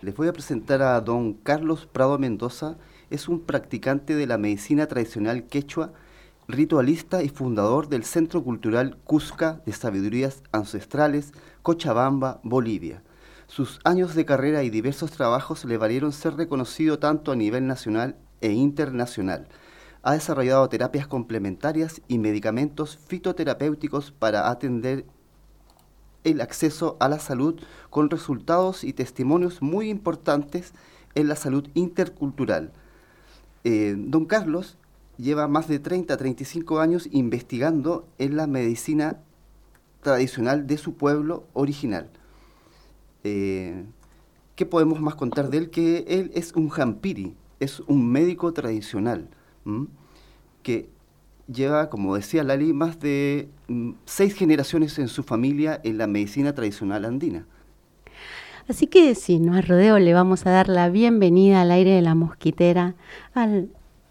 Les voy a presentar a don Carlos Prado Mendoza. Es un practicante de la medicina tradicional quechua, ritualista y fundador del Centro Cultural Cusca de Sabidurías Ancestrales, Cochabamba, Bolivia. Sus años de carrera y diversos trabajos le valieron ser reconocido tanto a nivel nacional e internacional. Ha desarrollado terapias complementarias y medicamentos fitoterapéuticos para atender el acceso a la salud con resultados y testimonios muy importantes en la salud intercultural. Don Carlos lleva más de 35 años investigando en la medicina tradicional de su pueblo original. ¿Qué podemos más contar de él? Que él es un jampiri, es un médico tradicional, que lleva, como decía Lali, más de 6 generaciones en su familia en la medicina tradicional andina. Así que sin más rodeo le vamos a dar la bienvenida al aire de la mosquitera al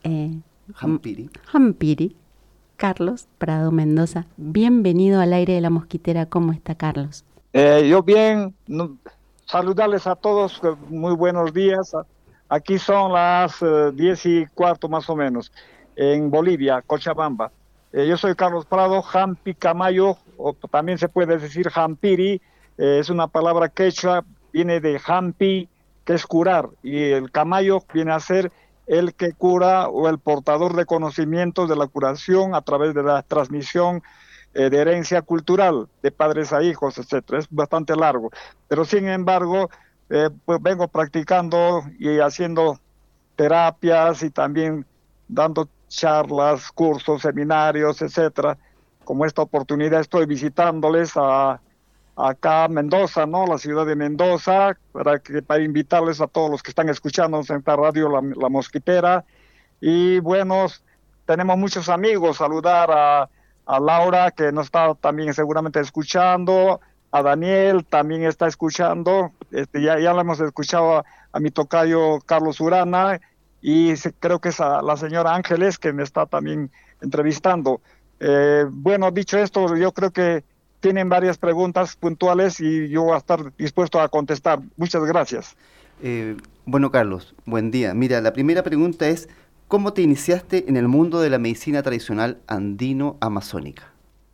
jampiri, Carlos Prado Mendoza. Bienvenido al aire de la mosquitera. ¿Cómo está, Carlos? Yo bien, saludarles a todos, muy buenos días. Aquí son las 10:15 más o menos, en Bolivia, Cochabamba. Yo soy Carlos Prado, Jampi Camayo, o también se puede decir Jampiri, es una palabra quechua, viene de Jampi, que es curar, y el Camayo viene a ser el que cura o el portador de conocimientos de la curación a través de la transmisión de herencia cultural, de padres a hijos, etcétera. Es bastante largo, pero sin embargo, pues vengo practicando y haciendo terapias y también dando charlas, cursos, seminarios, etcétera. Como esta oportunidad estoy visitándoles acá a Mendoza, ¿no? La ciudad de Mendoza, para invitarles a todos los que están escuchando en esta radio La Mosquitera. Y bueno, tenemos muchos amigos, saludar a Laura, que nos está también seguramente escuchando, a Daniel también está escuchando, ya lo hemos escuchado a mi tocayo Carlos Urana, y creo que es a la señora Ángeles que me está también entrevistando. Bueno, dicho esto, yo creo que tienen varias preguntas puntuales y yo voy a estar dispuesto a contestar. Muchas gracias. Bueno, Carlos, buen día. Mira, la primera pregunta es, ¿cómo te iniciaste en el mundo de la medicina tradicional andino-amazónica?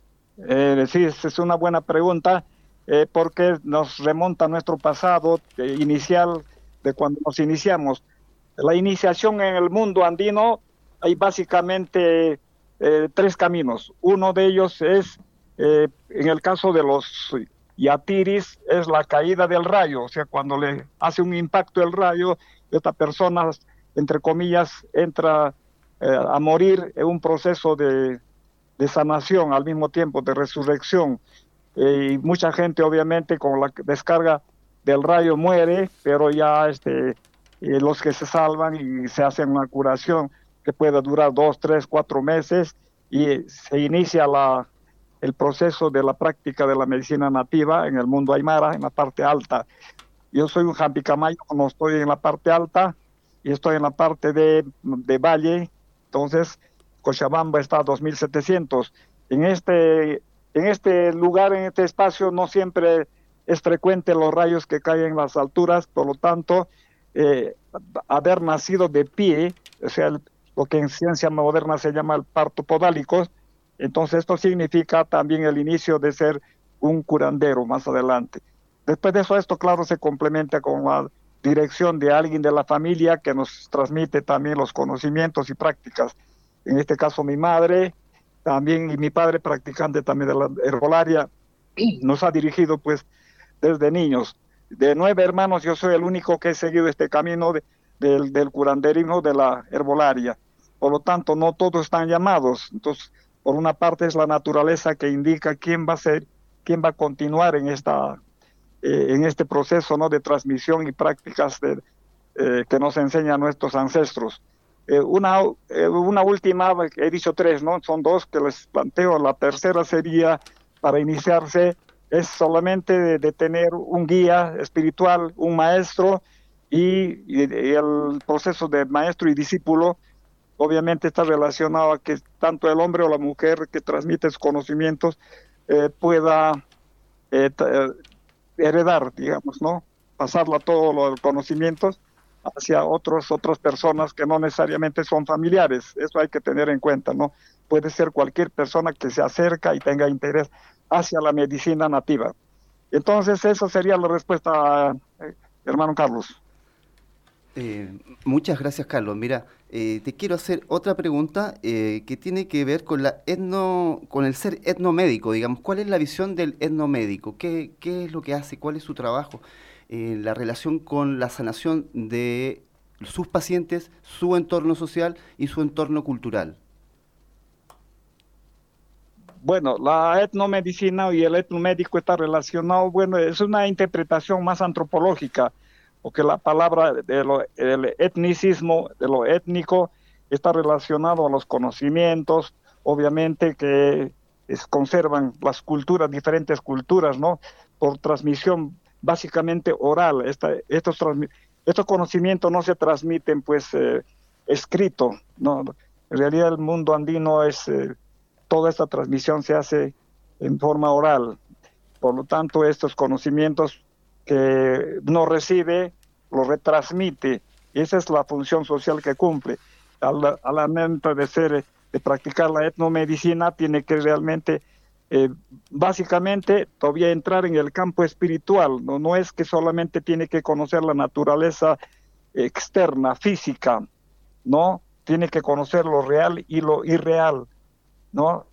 Sí, es una buena pregunta, porque nos remonta a nuestro pasado inicial, de cuando nos iniciamos. La iniciación en el mundo andino, hay básicamente 3 caminos. Uno de ellos es, en el caso de los yatiris, es la caída del rayo, o sea, cuando le hace un impacto el rayo, esta persona, entre comillas, entra a morir en un proceso de sanación, al mismo tiempo de resurrección. Y mucha gente, obviamente, con la descarga del rayo muere, pero ya los que se salvan y se hacen una curación que puede durar 2, 3, 4 meses, y se inicia el proceso de la práctica de la medicina nativa en el mundo aymara, en la parte alta. Yo soy un Jampi Camayo, no estoy en la parte alta, y estoy en la parte de valle. Entonces Cochabamba está a 2.700. En este lugar, en este espacio, no siempre es frecuente los rayos que caen en las alturas, por lo tanto, haber nacido de pie, o sea, lo que en ciencia moderna se llama el parto podálico, entonces esto significa también el inicio de ser un curandero más adelante. Después de eso, esto claro se complementa con la dirección de alguien de la familia que nos transmite también los conocimientos y prácticas. En este caso mi madre, también, y mi padre practicante también de la herbolaria, nos ha dirigido pues desde niños. De 9 hermanos, yo soy el único que he seguido este camino del curanderismo, de la herbolaria. Por lo tanto, no todos están llamados. Entonces, por una parte es la naturaleza que indica quién va a continuar en este proceso, ¿no?, de transmisión y prácticas que nos enseñan nuestros ancestros. Una última, he dicho 3, ¿no? Son 2 que les planteo. La tercera sería, para iniciarse, es solamente de tener un guía espiritual, un maestro, y el proceso de maestro y discípulo obviamente está relacionado a que tanto el hombre o la mujer que transmite sus conocimientos pueda heredar, digamos, ¿no? pasarla todos los conocimientos hacia otras personas que no necesariamente son familiares. Eso hay que tener en cuenta, ¿no? Puede ser cualquier persona que se acerca y tenga interés hacia la medicina nativa. Entonces, esa sería la respuesta, hermano Carlos. Muchas gracias, Carlos. Mira, te quiero hacer otra pregunta que tiene que ver con con el ser etnomédico, digamos. ¿Cuál es la visión del etnomédico? ¿Qué es lo que hace? ¿Cuál es su trabajo? La relación con la sanación de sus pacientes, su entorno social y su entorno cultural. Bueno, la etnomedicina y el etnomédico está relacionado, bueno, es una interpretación más antropológica, porque la palabra el etnicismo, de lo étnico, está relacionado a los conocimientos, obviamente que conservan las culturas, diferentes culturas, ¿no? Por transmisión básicamente oral. Estos conocimientos no se transmiten, pues, escrito, ¿no? En realidad el mundo andino toda esta transmisión se hace en forma oral. Por lo tanto, estos conocimientos que no recibe, lo retransmite. Esa es la función social que cumple. Al momento de practicar la etnomedicina, tiene que realmente, básicamente, todavía entrar en el campo espiritual. No es que solamente tiene que conocer la naturaleza externa, física, ¿no? Tiene que conocer lo real y lo irreal, ¿no?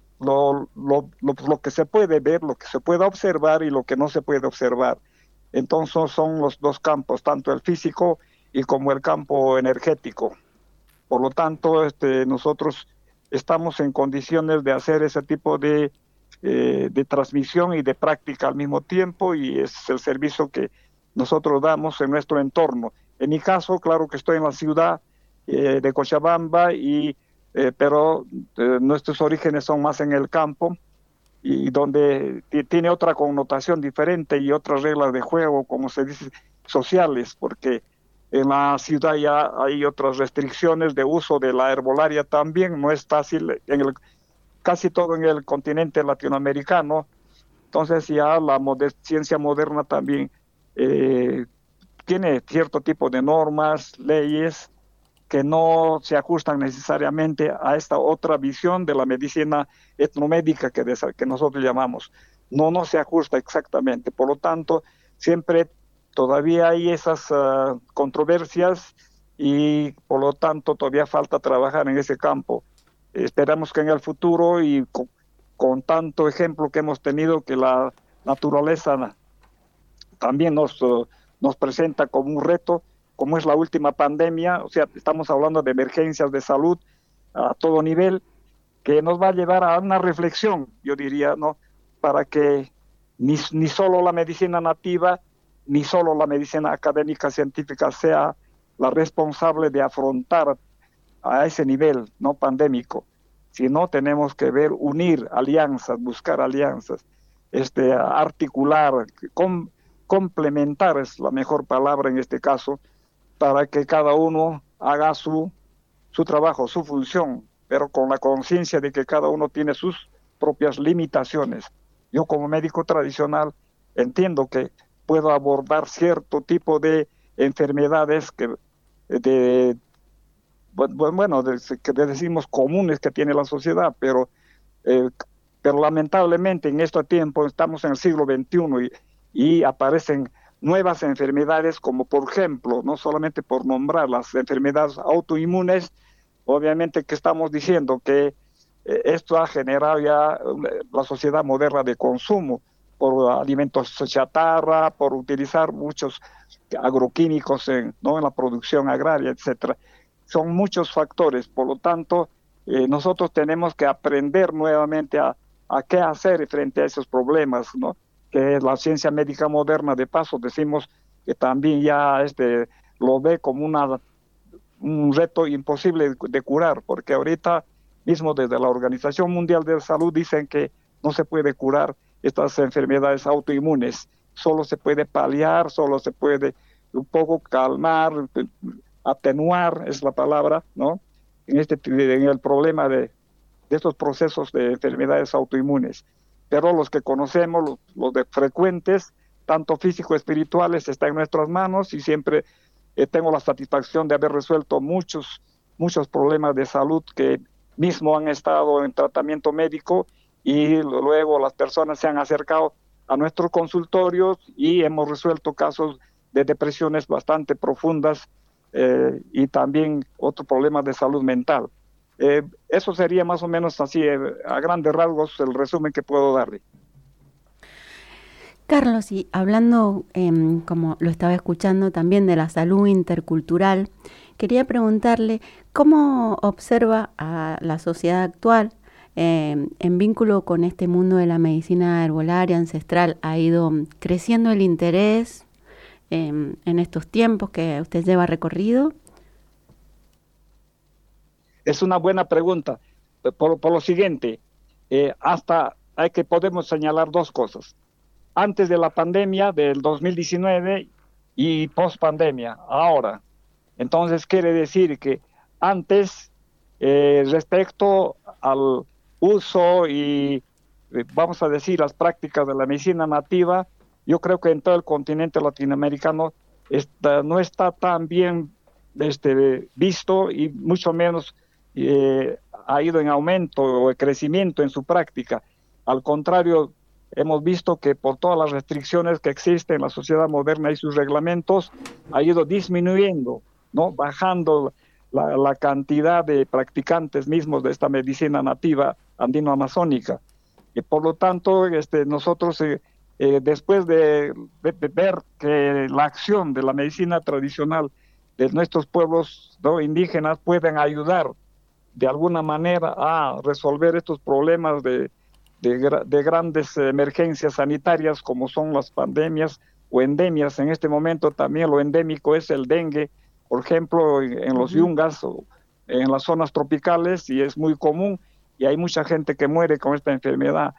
Lo que se puede ver, lo que se puede observar y lo que no se puede observar. Entonces son los dos campos, tanto el físico y como el campo energético. Por lo tanto, nosotros estamos en condiciones de hacer ese tipo de transmisión y de práctica al mismo tiempo, y es el servicio que nosotros damos en nuestro entorno. En mi caso, claro que estoy en la ciudad de Cochabamba, pero nuestros orígenes son más en el campo, y donde tiene otra connotación diferente y otras reglas de juego, como se dice, sociales, porque en la ciudad ya hay otras restricciones de uso de la herbolaria también. No es fácil casi todo en el continente latinoamericano. Entonces ya la ciencia moderna también tiene cierto tipo de normas, leyes, que no se ajustan necesariamente a esta otra visión de la medicina etnomédica que nosotros llamamos. No se ajusta exactamente. Por lo tanto, siempre todavía hay esas controversias, y por lo tanto todavía falta trabajar en ese campo. Esperamos que en el futuro, y con tanto ejemplo que hemos tenido, que la naturaleza también nos presenta como un reto, como es la última pandemia. O sea, estamos hablando de emergencias de salud a todo nivel, que nos va a llevar a una reflexión, yo diría, ¿no? Para que ni solo la medicina nativa, ni solo la medicina académica científica sea la responsable de afrontar a ese nivel, no pandémico, sino tenemos que unir alianzas, buscar alianzas, articular, complementar es la mejor palabra en este caso, para que cada uno haga su trabajo, su función, pero con la conciencia de que cada uno tiene sus propias limitaciones. Yo, como médico tradicional, entiendo que puedo abordar cierto tipo de enfermedades que decimos comunes que tiene la sociedad, pero lamentablemente en este tiempo estamos en el siglo XXI, y aparecen nuevas enfermedades, como por ejemplo, no solamente por nombrar las enfermedades autoinmunes. Obviamente que estamos diciendo que esto ha generado ya la sociedad moderna de consumo, por alimentos chatarra, por utilizar muchos agroquímicos en la producción agraria, etcétera. Son muchos factores. Por lo tanto, nosotros tenemos que aprender nuevamente a qué hacer frente a esos problemas, ¿no? Que la ciencia médica moderna, de paso, decimos que también ya lo ve como un reto imposible de curar, porque ahorita mismo desde la Organización Mundial de la Salud dicen que no se puede curar estas enfermedades autoinmunes, solo se puede paliar, solo se puede un poco calmar, atenuar es la palabra, ¿no? En el problema de estos procesos de enfermedades autoinmunes. Pero los que conocemos, los de frecuentes, tanto físico espirituales, está en nuestras manos y siempre tengo la satisfacción de haber resuelto muchos problemas de salud que mismo han estado en tratamiento médico y luego las personas se han acercado a nuestros consultorios y hemos resuelto casos de depresiones bastante profundas y también otros problemas de salud mental. Eso sería más o menos así, a grandes rasgos, el resumen que puedo darle. Carlos, y hablando, como lo estaba escuchando, también de la salud intercultural, quería preguntarle cómo observa a la sociedad actual en vínculo con este mundo de la medicina herbolaria ancestral. ¿Ha ido creciendo el interés en estos tiempos que usted lleva recorrido? Es una buena pregunta, por lo siguiente, podemos señalar dos cosas. Antes de la pandemia del 2019 y post pandemia, ahora. Entonces quiere decir que antes, respecto al uso y, vamos a decir, las prácticas de la medicina nativa, yo creo que en todo el continente latinoamericano no está tan bien visto y mucho menos ha ido en aumento o en crecimiento en su práctica. Al contrario, hemos visto que por todas las restricciones que existen en la sociedad moderna y sus reglamentos, ha ido disminuyendo, ¿no? Bajando la cantidad de practicantes mismos de esta medicina nativa andino-amazónica. Y por lo tanto, nosotros, después de ver que la acción de la medicina tradicional de nuestros pueblos, ¿no?, indígenas pueden ayudar de alguna manera a resolver estos problemas de grandes emergencias sanitarias como son las pandemias o endemias. En este momento también lo endémico es el dengue, por ejemplo, en los yungas o en las zonas tropicales, y es muy común y hay mucha gente que muere con esta enfermedad.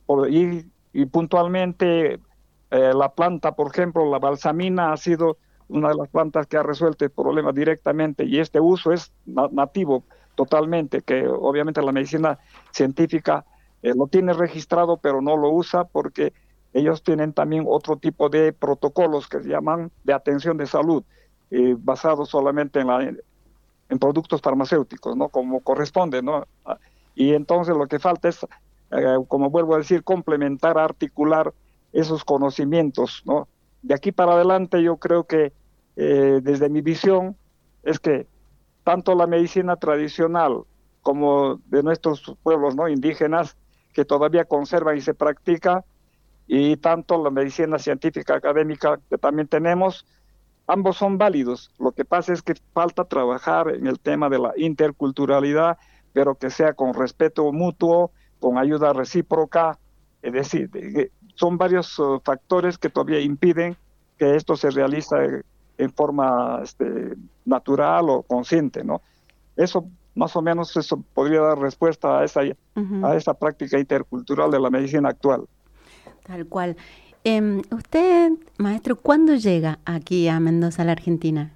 Y puntualmente la planta, por ejemplo, la balsamina ha sido una de las plantas que ha resuelto el problema directamente, y este uso es nativo totalmente, que obviamente la medicina científica lo tiene registrado, pero no lo usa porque ellos tienen también otro tipo de protocolos que se llaman de atención de salud, basados solamente en productos farmacéuticos, ¿no?, como corresponde, ¿no? Y entonces lo que falta es, como vuelvo a decir, complementar, articular esos conocimientos, ¿no? De aquí para adelante yo creo que desde mi visión es que tanto la medicina tradicional como de nuestros pueblos, ¿no?, indígenas, que todavía conservan y se practica, y tanto la medicina científica académica que también tenemos, ambos son válidos. Lo que pasa es que falta trabajar en el tema de la interculturalidad, pero que sea con respeto mutuo, con ayuda recíproca. Es decir, son varios factores que todavía impiden que esto se realice en forma natural o consciente, ¿no? Eso, más o menos, eso podría dar respuesta a esa práctica intercultural de la medicina actual. Tal cual. Usted, maestro, ¿cuándo llega aquí a Mendoza, a la Argentina?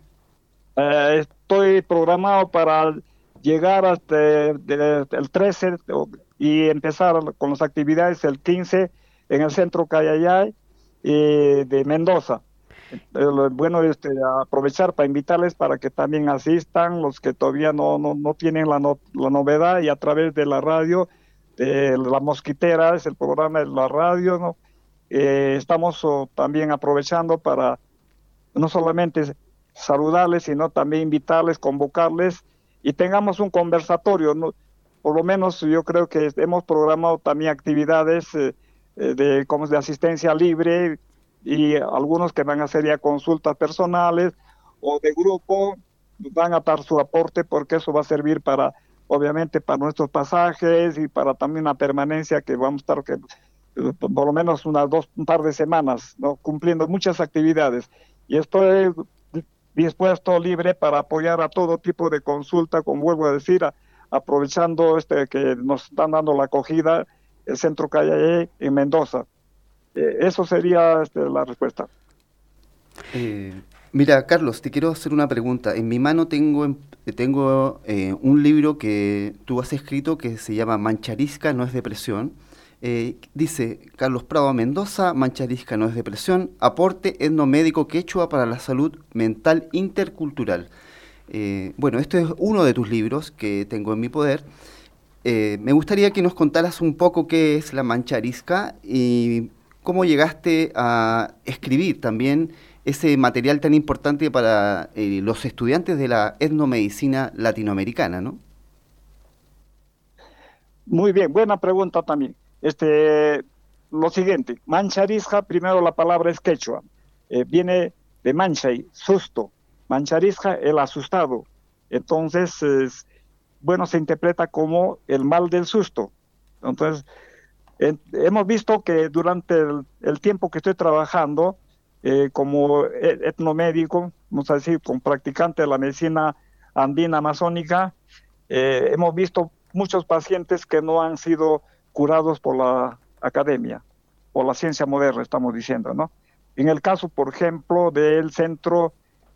Estoy programado para llegar hasta el 13 y empezar con las actividades el 15 en el Centro Cayayay de Mendoza. Bueno, aprovechar para invitarles para que también asistan los que todavía no tienen la novedad, y a través de la radio, La Mosquitera es el programa de la radio, ¿no? Estamos también aprovechando para no solamente saludarles, sino también invitarles, convocarles, y tengamos un conversatorio, ¿no? Por lo menos yo creo que hemos programado también actividades de asistencia libre, y algunos que van a hacer ya consultas personales o de grupo van a dar su aporte, porque eso va a servir para, obviamente, para nuestros pasajes y para también la permanencia que vamos a estar por lo menos un par de semanas, ¿no?, cumpliendo muchas actividades. Y estoy dispuesto, libre para apoyar a todo tipo de consulta, como vuelvo a decir, aprovechando que nos están dando la acogida, el Centro Cayayay en Mendoza. Eso sería la respuesta. Mira, Carlos, te quiero hacer una pregunta. En mi mano tengo un libro que tú has escrito que se llama Mancharisca no es depresión. Dice Carlos Prado Mendoza, mancha arisca no es depresión, aporte etnomédico quechua para la salud mental intercultural. Bueno, esto es uno de tus libros que tengo en mi poder. Me gustaría que nos contaras un poco qué es la mancha arisca y cómo llegaste a escribir también ese material tan importante para los estudiantes de la etnomedicina latinoamericana, ¿no? Muy bien, buena pregunta también. Lo siguiente, mancha arisca, primero la palabra es quechua, viene de mancha y susto. Mancha arisca, el asustado. Entonces, bueno, se interpreta como el mal del susto. Entonces, hemos visto que durante el tiempo que estoy trabajando como etnomédico, vamos a decir, como practicante de la medicina andina amazónica, hemos visto muchos pacientes que no han sido curados por la academia, por la ciencia moderna, estamos diciendo, ¿no? En el caso, por ejemplo, del centro,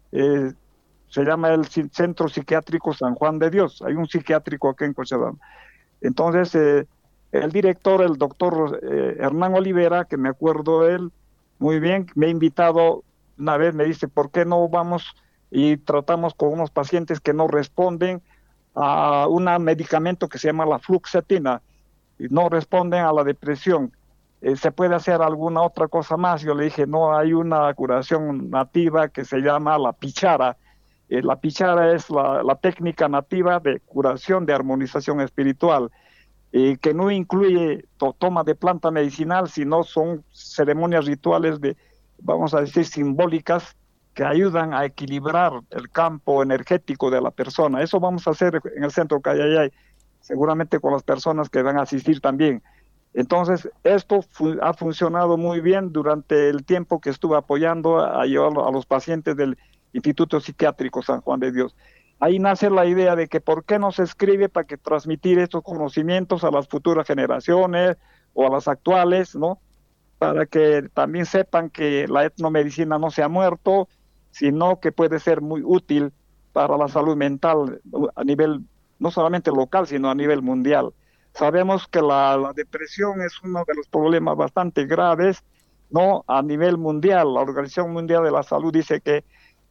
se llama el Centro Psiquiátrico San Juan de Dios. Hay un psiquiátrico aquí en Cochabamba. Entonces, el director, el doctor Hernán Olivera, que me acuerdo de él muy bien, me ha invitado una vez, me dice, ¿por qué no vamos y tratamos con unos pacientes que no responden a un medicamento que se llama la fluoxetina y no responden a la depresión? ¿Se puede hacer alguna otra cosa más? Yo le dije, no, hay una curación nativa que se llama la pichara. La pichara es la técnica nativa de curación de armonización espiritual, que no incluye toma de planta medicinal, sino son ceremonias rituales vamos a decir, simbólicas, que ayudan a equilibrar el campo energético de la persona. Eso vamos a hacer en el centro Cayayay, seguramente con las personas que van a asistir también. Entonces, esto ha funcionado muy bien durante el tiempo que estuve apoyando a llevar a los pacientes del Instituto Psiquiátrico San Juan de Dios. Ahí nace la idea de que por qué no se escribe para que transmitir estos conocimientos a las futuras generaciones o a las actuales, ¿no? Para que también sepan que la etnomedicina no se ha muerto, sino que puede ser muy útil para la salud mental a nivel no solamente local, sino a nivel mundial. Sabemos que la depresión es uno de los problemas bastante graves, ¿no? A nivel mundial. La Organización Mundial de la Salud dice que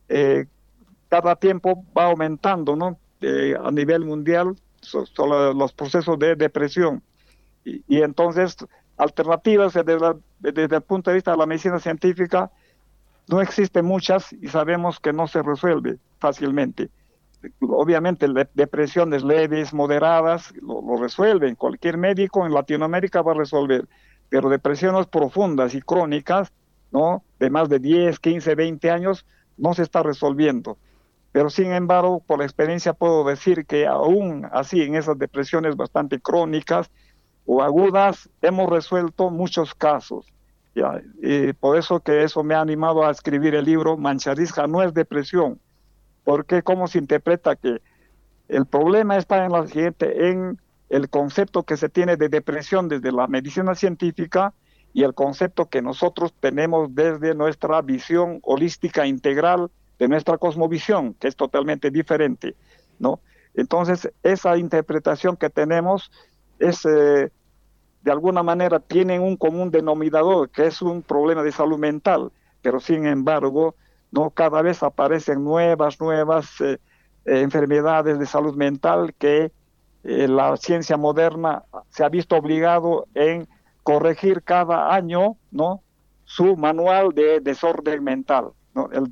cada tiempo va aumentando, ¿no? A nivel mundial los procesos de depresión. Y entonces, alternativas desde el punto de vista de la medicina científica, no existen muchas y sabemos que no se resuelve fácilmente. Obviamente, depresiones leves, moderadas, lo resuelven. Cualquier médico en Latinoamérica va a resolver. Pero depresiones profundas y crónicas, ¿no? De más de 10, 15, 20 años, no se está resolviendo. Pero sin embargo, por la experiencia puedo decir que aún así, en esas depresiones bastante crónicas o agudas, hemos resuelto muchos casos. ¿Ya? Y por eso que eso me ha animado a escribir el libro Mancha arisca no es depresión. Porque cómo se interpreta que el problema está en la siguiente, en el concepto que se tiene de depresión desde la medicina científica y el concepto que nosotros tenemos desde nuestra visión holística integral de nuestra cosmovisión, que es totalmente diferente, ¿no? Entonces, esa interpretación que tenemos es, de alguna manera, tiene un común denominador, que es un problema de salud mental, pero sin embargo, no, cada vez aparecen nuevas enfermedades de salud mental que la ciencia moderna se ha visto obligado en corregir cada año, ¿no? Su manual de desorden mental, ¿no? El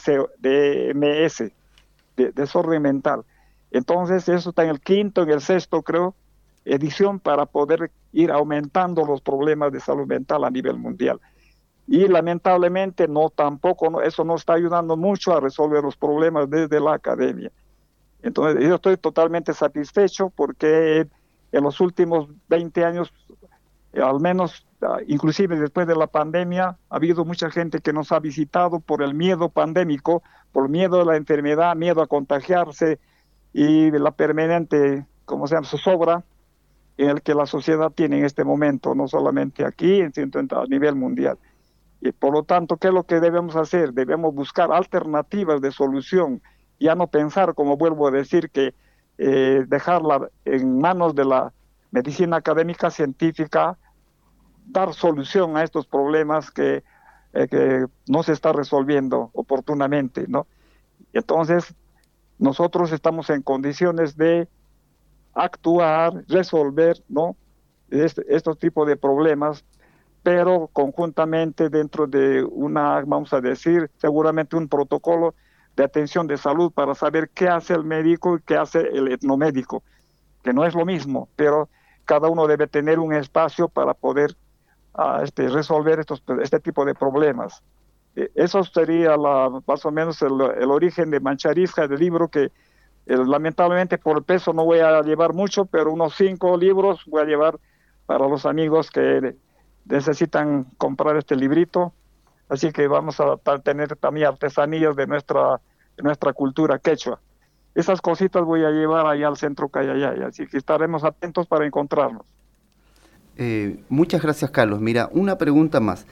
DMS, desorden mental. Entonces, eso está en el quinto, en el sexto, creo, edición para poder ir aumentando los problemas de salud mental a nivel mundial. Y lamentablemente eso no está ayudando mucho a resolver los problemas desde la academia. Entonces yo estoy totalmente satisfecho porque en los últimos 20 años, al menos, inclusive después de la pandemia, ha habido mucha gente que nos ha visitado por el miedo pandémico, por miedo a la enfermedad, miedo a contagiarse y la permanente, ¿cómo se llama?, zozobra en el que la sociedad tiene en este momento, no solamente aquí, sino a nivel mundial. Y por lo tanto, ¿qué es lo que debemos hacer? Debemos buscar alternativas de solución, ya no pensar, como vuelvo a decir, que dejarla en manos de la medicina académica científica dar solución a estos problemas que no se está resolviendo oportunamente, ¿no? Y entonces nosotros estamos en condiciones de actuar, resolver, ¿no? Estos tipos de problemas, pero conjuntamente dentro de vamos a decir, seguramente un protocolo de atención de salud para saber qué hace el médico y qué hace el etnomédico, que no es lo mismo, pero cada uno debe tener un espacio para poder resolver este tipo de problemas. Eso sería más o menos el origen de Mancharisca, del libro que lamentablemente por el peso no voy a llevar mucho, pero unos 5 libros voy a llevar para los amigos que necesitan comprar este librito. Así que vamos a tener también artesanías de nuestra cultura quechua. Esas cositas voy a llevar allá al centro Cayayay, así que estaremos atentos para encontrarnos. Muchas gracias, Carlos. Mira, una pregunta más.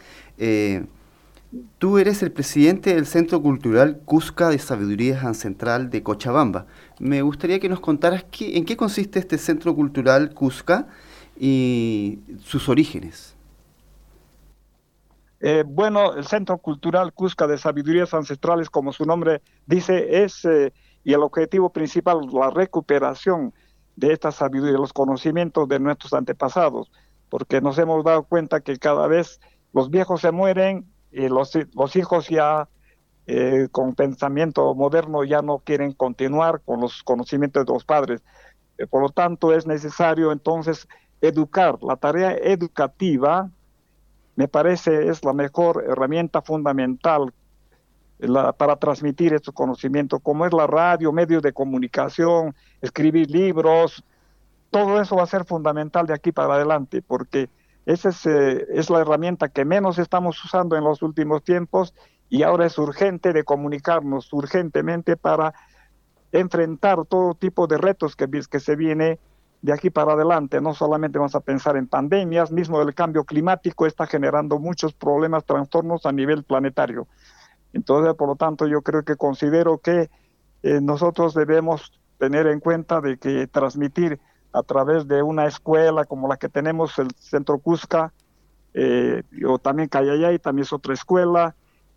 Tú eres el presidente del Centro Cultural Cusca de Sabiduría Ancestral de Cochabamba. Me gustaría que nos contaras en qué consiste este Centro Cultural Cusca y sus orígenes. Bueno, el Centro Cultural Cusca de Sabidurías Ancestrales, como su nombre dice, y el objetivo principal, la recuperación de esta sabiduría, de los conocimientos de nuestros antepasados, porque nos hemos dado cuenta que cada vez los viejos se mueren y los hijos ya con pensamiento moderno ya no quieren continuar con los conocimientos de los padres. Por lo tanto, es necesario entonces educar. La tarea educativa, me parece, es la mejor herramienta fundamental para transmitir estos conocimientos, como es la radio, medios de comunicación, escribir libros. Todo eso va a ser fundamental de aquí para adelante, porque esa es la herramienta que menos estamos usando en los últimos tiempos, y ahora es urgente de comunicarnos urgentemente para enfrentar todo tipo de retos que se viene de aquí para adelante. No solamente vamos a pensar en pandemias, mismo el cambio climático está generando muchos problemas, trastornos a nivel planetario. Entonces, por lo tanto, yo considero que nosotros debemos tener en cuenta de que transmitir a través de una escuela como la que tenemos, el Centro Cusca, o también Cayayay, también es otra escuela,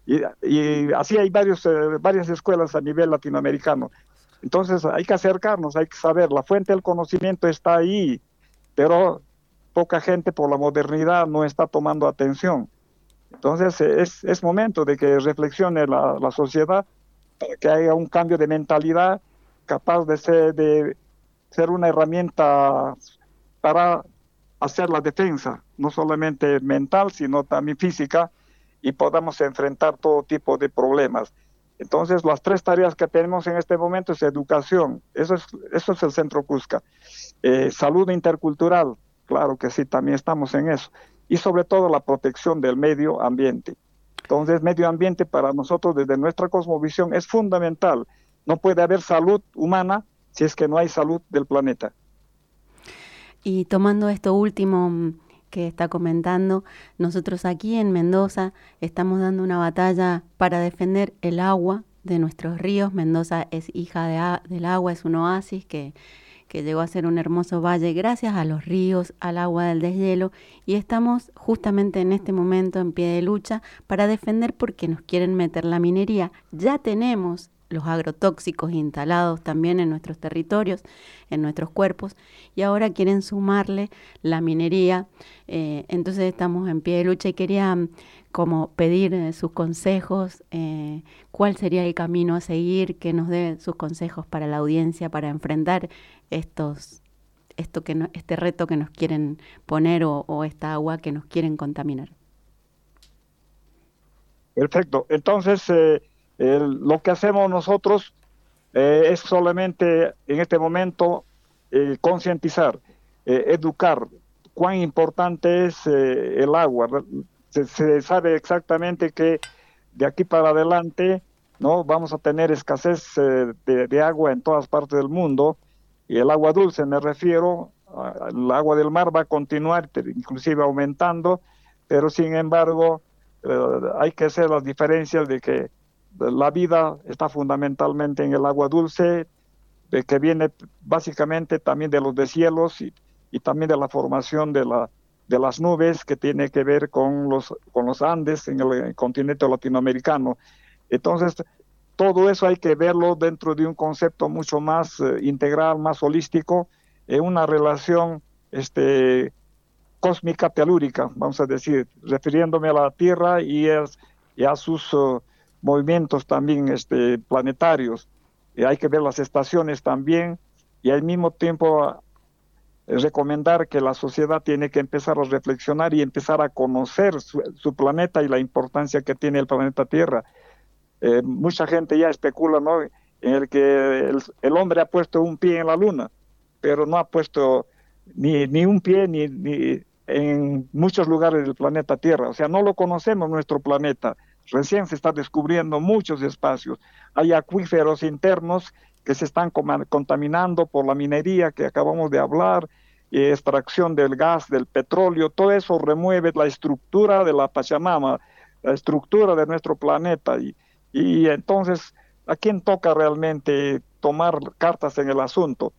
y así hay varias escuelas a nivel latinoamericano. Entonces hay que acercarnos, hay que saber, la fuente del conocimiento está ahí, pero poca gente por la modernidad no está tomando atención. Entonces es momento de que reflexione la sociedad para que haya un cambio de mentalidad capaz de ser una herramienta para hacer la defensa, no solamente mental, sino también física, y podamos enfrentar todo tipo de problemas. Entonces, las 3 tareas que tenemos en este momento es educación, eso es el Centro Cusca. Salud intercultural, claro que sí, también estamos en eso. Y sobre todo la protección del medio ambiente. Entonces, medio ambiente para nosotros desde nuestra cosmovisión es fundamental. No puede haber salud humana si es que no hay salud del planeta. Y tomando esto último que está comentando, nosotros aquí en Mendoza estamos dando una batalla para defender el agua de nuestros ríos. Mendoza es hija del agua, es un oasis que llegó a ser un hermoso valle gracias a los ríos, al agua del deshielo, y estamos justamente en este momento en pie de lucha para defender porque nos quieren meter la minería. Ya tenemos los agrotóxicos instalados también en nuestros territorios, en nuestros cuerpos, y ahora quieren sumarle la minería. Entonces estamos en pie de lucha y quería como pedir sus consejos, cuál sería el camino a seguir, que nos dé sus consejos para la audiencia, para enfrentar este reto que nos quieren poner o esta agua que nos quieren contaminar. Perfecto. Entonces, lo que hacemos nosotros es solamente en este momento concientizar, educar cuán importante es el agua. Se sabe exactamente que de aquí para adelante no vamos a tener escasez de agua en todas partes del mundo, y el agua dulce, me refiero, el agua del mar va a continuar inclusive aumentando, pero sin embargo hay que hacer las diferencias de que la vida está fundamentalmente en el agua dulce, de que viene básicamente también de los deshielos y también de la formación de de las nubes que tiene que ver con los Andes en el continente latinoamericano. Entonces, todo eso hay que verlo dentro de un concepto mucho más integral, más holístico, una relación cósmica telúrica, vamos a decir, refiriéndome a la Tierra y a sus movimientos también planetarios. Hay que ver las estaciones también y al mismo tiempo recomendar que la sociedad tiene que empezar a reflexionar y empezar a conocer su planeta y la importancia que tiene el planeta Tierra. Mucha gente ya especula, ¿no?, en el que el hombre ha puesto un pie en la luna, pero no ha puesto ni un pie ni en muchos lugares del planeta Tierra. O sea, no lo conocemos nuestro planeta. Recién se está descubriendo muchos espacios. Hay acuíferos internos que se están contaminando por la minería que acabamos de hablar, extracción del gas, del petróleo. Todo eso remueve la estructura de la Pachamama, la estructura de nuestro planeta. Y entonces, ¿a quién toca realmente tomar cartas en el asunto?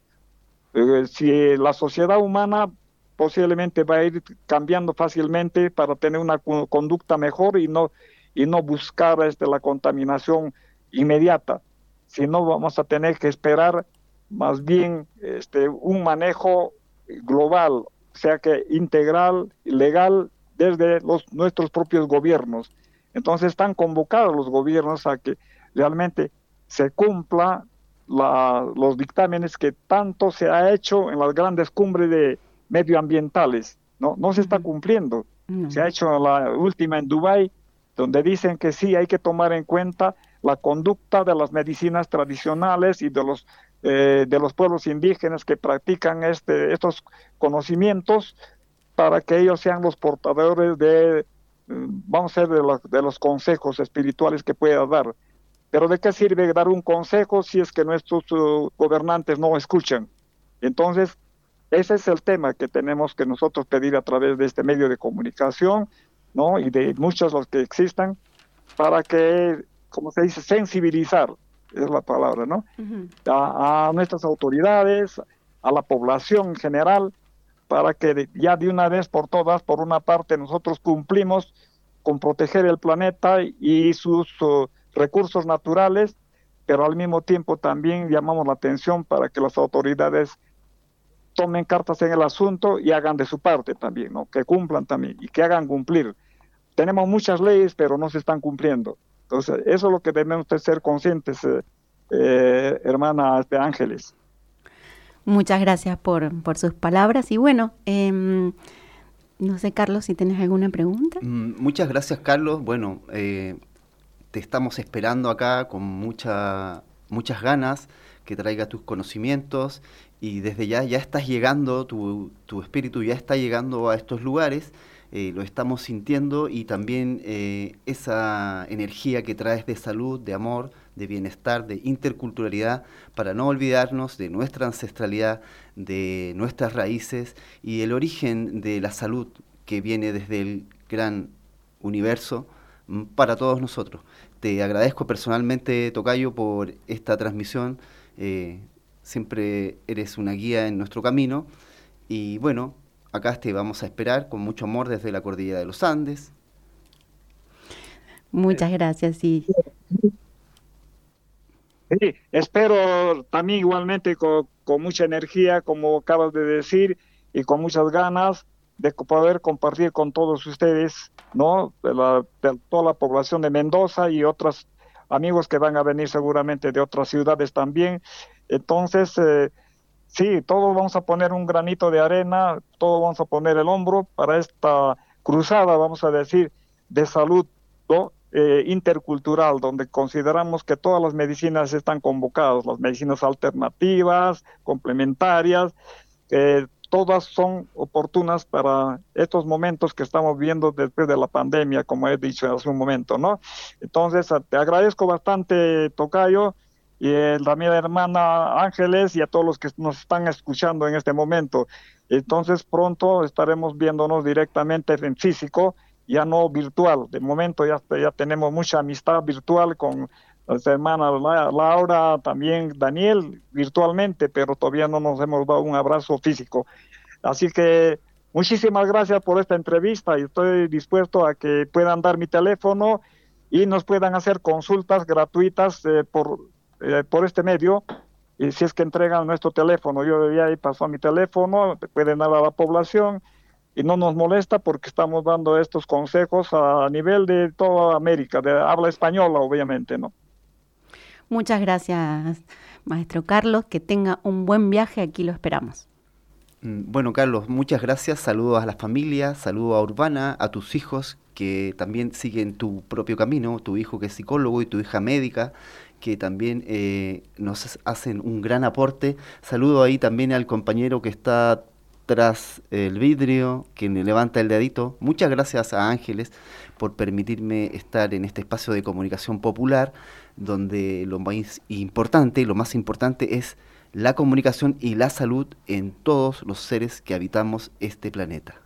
Si la sociedad humana posiblemente va a ir cambiando fácilmente para tener una conducta mejor y no buscar la contaminación inmediata, sino vamos a tener que esperar más bien un manejo global, o sea que integral, legal, desde nuestros propios gobiernos. Entonces están convocados los gobiernos a que realmente se cumpla los dictámenes que tanto se ha hecho en las grandes cumbres medioambientales. No se está cumpliendo. Se ha hecho la última en Dubái, donde dicen que sí hay que tomar en cuenta la conducta de las medicinas tradicionales y de los pueblos indígenas que practican estos conocimientos, para que ellos sean los portadores vamos a ser de los consejos espirituales que pueda dar. Pero ¿de qué sirve dar un consejo si es que nuestros gobernantes no escuchan? Entonces, ese es el tema que tenemos que nosotros pedir a través de este medio de comunicación, ¿no?, y de muchos los que existan, para que, como se dice, sensibilizar, es la palabra, ¿no?, a nuestras autoridades, a la población en general, para que ya de una vez por todas, por una parte, nosotros cumplimos con proteger el planeta y sus recursos naturales, pero al mismo tiempo también llamamos la atención para que las autoridades tomen cartas en el asunto y hagan de su parte también, ¿no?, que cumplan también y que hagan cumplir. Tenemos muchas leyes, pero no se están cumpliendo. Entonces, eso es lo que debemos de ser conscientes, hermana Ángeles. Muchas gracias por sus palabras. Y bueno, no sé, Carlos, si tienes alguna pregunta. Muchas gracias, Carlos. Bueno, te estamos esperando acá con muchas ganas que traiga tus conocimientos, y desde ya estás llegando, tu espíritu ya está llegando a estos lugares, lo estamos sintiendo, y también esa energía que traes de salud, de amor, de bienestar, de interculturalidad, para no olvidarnos de nuestra ancestralidad, de nuestras raíces y el origen de la salud que viene desde el gran universo para todos nosotros. Te agradezco personalmente, Tocayo, por esta transmisión. Siempre eres una guía en nuestro camino, y bueno, acá te vamos a esperar con mucho amor desde la cordillera de los Andes. Muchas gracias, sí. Sí, espero también igualmente con mucha energía, como acabas de decir, y con muchas ganas de poder compartir con todos ustedes, ¿no?, de toda la población de Mendoza y otros amigos que van a venir seguramente de otras ciudades también. Entonces, sí, todos vamos a poner un granito de arena, todos vamos a poner el hombro para esta cruzada, vamos a decir, de salud, ¿no?, intercultural, donde consideramos que todas las medicinas están convocadas, las medicinas alternativas, complementarias, todas son oportunas para estos momentos que estamos viendo después de la pandemia, como he dicho hace un momento, ¿no? Entonces, te agradezco bastante, Tocayo, y también a la hermana Ángeles, y a todos los que nos están escuchando en este momento. Entonces, pronto estaremos viéndonos directamente en físico, ya no virtual. De momento ya tenemos mucha amistad virtual con las hermanas Laura, también Daniel, virtualmente, pero todavía no nos hemos dado un abrazo físico. Así que Muchísimas gracias por esta entrevista y estoy dispuesto a que puedan dar mi teléfono y nos puedan hacer consultas gratuitas por este medio. Y si es que entregan nuestro teléfono, yo ya ahí paso a mi teléfono, pueden dar a la población y no nos molesta porque estamos dando estos consejos a nivel de toda América, de habla española, obviamente, ¿no? Muchas gracias, maestro Carlos. Que tenga un buen viaje. Aquí lo esperamos. Bueno, Carlos, muchas gracias. Saludos a la familia, saludos a Urbana, a tus hijos que también siguen tu propio camino, tu hijo que es psicólogo y tu hija médica, que también nos hacen un gran aporte. Saludo ahí también al compañero que está tras el vidrio, que me levanta el dedito. Muchas gracias a Ángeles por permitirme estar en este espacio de comunicación popular, donde lo más importante es la comunicación y la salud en todos los seres que habitamos este planeta.